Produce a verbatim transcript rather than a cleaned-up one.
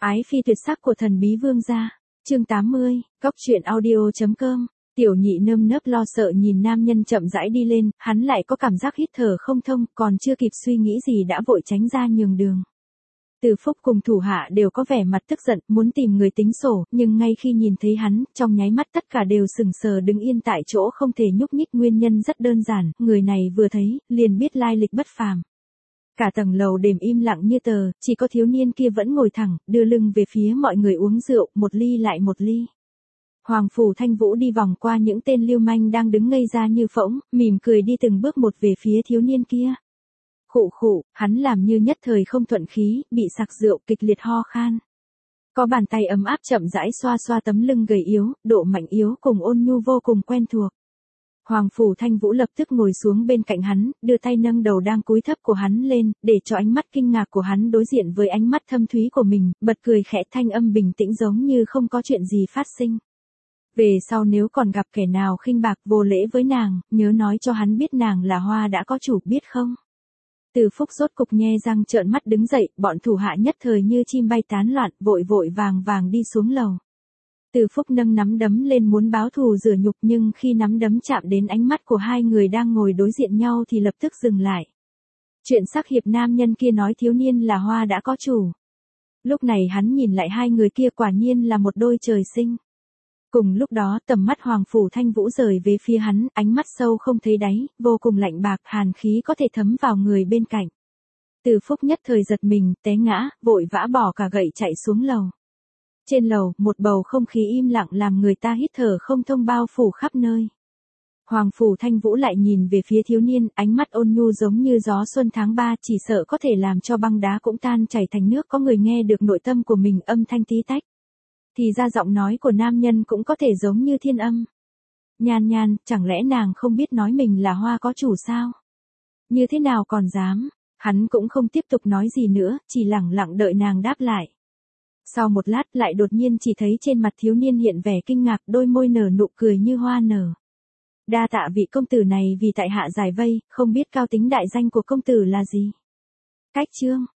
Ái phi tuyệt sắc của thần bí vương gia. Chương tám mươi, Cốc truyện audio.com. Tiểu nhị nơm nớp lo sợ nhìn nam nhân chậm rãi đi lên, hắn lại có cảm giác hít thở không thông, còn chưa kịp suy nghĩ gì đã vội tránh ra nhường đường. Từ Phúc cùng thủ hạ đều có vẻ mặt tức giận, muốn tìm người tính sổ, nhưng ngay khi nhìn thấy hắn, trong nháy mắt tất cả đều sững sờ đứng yên tại chỗ không thể nhúc nhích. Nguyên nhân rất đơn giản, người này vừa thấy, liền biết lai lịch bất phàm. Cả tầng lầu đêm im lặng như tờ, chỉ có thiếu niên kia vẫn ngồi thẳng, đưa lưng về phía mọi người uống rượu, một ly lại một ly. Hoàng Phủ Thanh Vũ đi vòng qua những tên lưu manh đang đứng ngây ra như phỗng, mỉm cười đi từng bước một về phía thiếu niên kia. Khụ khụ, hắn làm như nhất thời không thuận khí, bị sặc rượu kịch liệt ho khan. Có bàn tay ấm áp chậm rãi xoa xoa tấm lưng gầy yếu, độ mạnh yếu cùng ôn nhu vô cùng quen thuộc. Hoàng Phủ Thanh Vũ lập tức ngồi xuống bên cạnh hắn, đưa tay nâng đầu đang cúi thấp của hắn lên, để cho ánh mắt kinh ngạc của hắn đối diện với ánh mắt thâm thúy của mình, bật cười khẽ thanh âm bình tĩnh giống như không có chuyện gì phát sinh. Về sau nếu còn gặp kẻ nào khinh bạc vô lễ với nàng, nhớ nói cho hắn biết nàng là hoa đã có chủ, biết không? Từ Phúc rốt cục nhe răng trợn mắt đứng dậy, bọn thủ hạ nhất thời như chim bay tán loạn, vội vội vàng vàng đi xuống lầu. Từ Phúc nâng nắm đấm lên muốn báo thù rửa nhục, nhưng khi nắm đấm chạm đến ánh mắt của hai người đang ngồi đối diện nhau thì lập tức dừng lại. Chuyện sắc hiệp nam nhân kia nói thiếu niên là hoa đã có chủ. Lúc này hắn nhìn lại hai người kia quả nhiên là một đôi trời sinh. Cùng lúc đó tầm mắt Hoàng Phủ Thanh Vũ rời về phía hắn, ánh mắt sâu không thấy đáy, vô cùng lạnh bạc, hàn khí có thể thấm vào người bên cạnh. Từ Phúc nhất thời giật mình, té ngã, vội vã bỏ cả gậy chạy xuống lầu. Trên lầu, một bầu không khí im lặng làm người ta hít thở không thông bao phủ khắp nơi. Hoàng Phủ Thanh Vũ lại nhìn về phía thiếu niên, ánh mắt ôn nhu giống như gió xuân tháng ba, chỉ sợ có thể làm cho băng đá cũng tan chảy thành nước. Có người nghe được nội tâm của mình âm thanh tí tách. Thì ra giọng nói của nam nhân cũng có thể giống như thiên âm. Nhan Nhan, chẳng lẽ nàng không biết nói mình là hoa có chủ sao? Như thế nào còn dám? Hắn cũng không tiếp tục nói gì nữa, chỉ lẳng lặng đợi nàng đáp lại. Sau một lát lại đột nhiên chỉ thấy trên mặt thiếu niên hiện vẻ kinh ngạc, đôi môi nở nụ cười như hoa nở. Đa tạ vị công tử này vì tại hạ giải vây, không biết cao tính đại danh của công tử là gì? Cách chương.